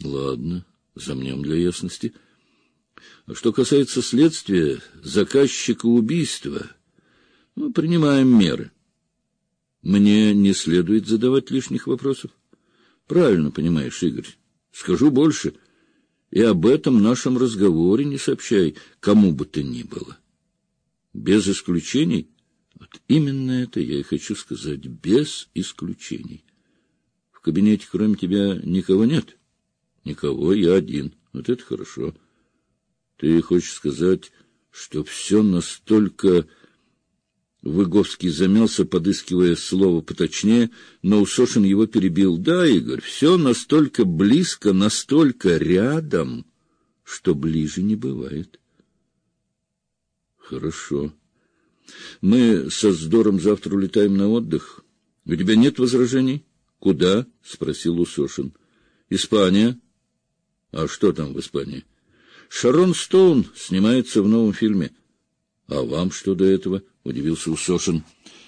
Ладно, замнем для ясности. А что касается следствия заказчика убийства, принимаем меры. Мне не следует задавать лишних вопросов. Правильно понимаешь, Игорь. Скажу больше, и об этом нашем разговоре не сообщай кому бы то ни было. Без исключений. Вот именно это я и хочу сказать. Без исключений. В кабинете кроме тебя никого нет? Никого, я один. Вот это хорошо. Ты хочешь сказать, что все настолько... Выговский замялся, подыскивая слово поточнее, но Усошин его перебил. Да, Игорь, все настолько близко, настолько рядом, что ближе не бывает. Хорошо. Мы со Здором завтра улетаем на отдых. У тебя нет возражений? Куда? — спросил Усошин. Испания. А что там в Испании? Шарон Стоун снимается в новом фильме. А вам что до этого? — удивился Усошин.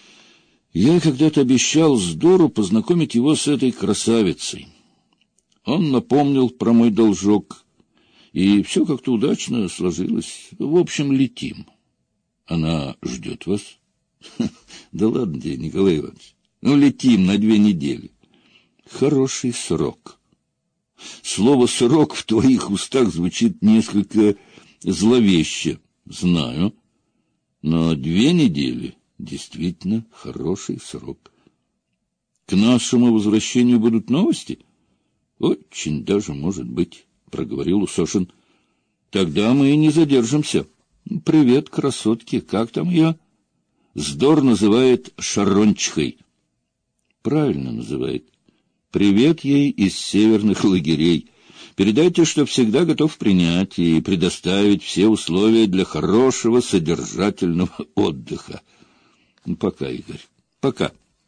Я когда-то обещал Здору познакомить его с этой красавицей. Он напомнил про мой должок, и все как-то удачно сложилось. В общем, летим. Она ждет вас? Да ладно тебе, Николай Иванович. Летим на 2 недели. Хороший срок. Слово «срок» в твоих устах звучит несколько зловеще. Знаю. Но 2 недели действительно хороший срок. К нашему возвращению будут новости? Очень даже может быть, — проговорил Усошин. Тогда мы и не задержимся. Привет, красотке, как там ее? Здор называет Шарончихой. Правильно называет. Привет ей из северных лагерей. Передайте, что всегда готов принять и предоставить все условия для хорошего содержательного отдыха. Пока, Игорь, пока.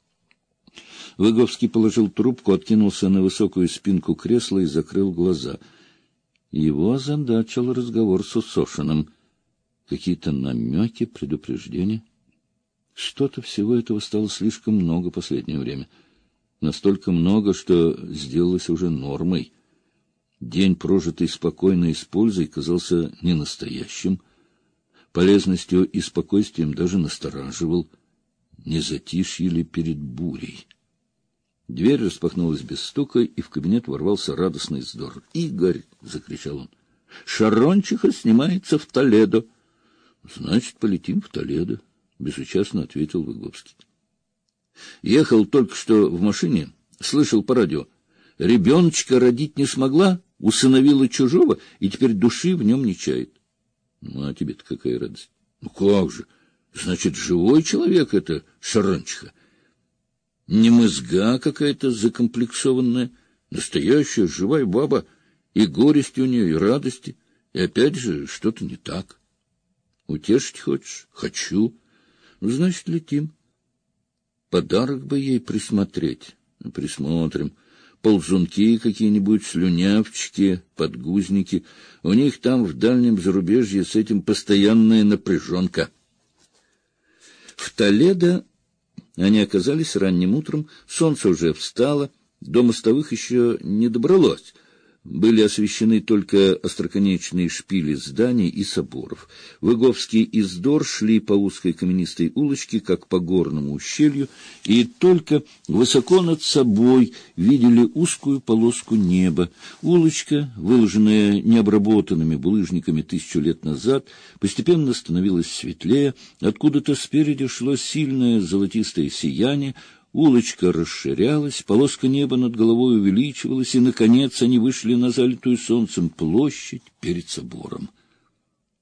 Выговский положил трубку, откинулся на высокую спинку кресла и закрыл глаза. Его озадачил разговор с Усошиным. Какие-то намеки, предупреждения. Что-то всего этого стало слишком много в последнее время. Настолько много, что сделалось уже нормой. День, прожитый спокойно и с пользой, казался ненастоящим. Полезностью и спокойствием даже настораживал. Не затишье ли перед бурей? Дверь распахнулась без стука, и в кабинет ворвался радостный Здор. «Игорь!» — закричал он. «Шарончиха снимается в Толедо». «Значит, полетим в Толедо», — безучастно ответил Выговский. «Ехал только что в машине, слышал по радио. Ребеночка родить не смогла, усыновила чужого, и теперь души в нем не чает». «Ну, а тебе-то какая радость?» «Ну, как же! Значит, живой человек это Шарончиха. Не мызга какая-то закомплексованная, настоящая живая баба, и горести у нее, и радости, и опять же что-то не так. Утешить хочешь? Хочу. Ну, значит, летим. Подарок бы ей присмотреть. Присмотрим. Ползунки какие-нибудь, слюнявчики, подгузники. У них там в дальнем зарубежье с этим постоянная напряженка. В Толедо они оказались ранним утром, солнце уже встало, до мостовых еще не добралось. Были освещены только остроконечные шпили зданий и соборов. Выговский и Здор шли по узкой каменистой улочке, как по горному ущелью, и только высоко над собой видели узкую полоску неба. Улочка, выложенная необработанными булыжниками 1000 лет назад, постепенно становилась светлее. Откуда-то спереди шло сильное золотистое сияние. Улочка расширялась, полоска неба над головой увеличивалась, и, наконец, они вышли на залитую солнцем площадь перед собором.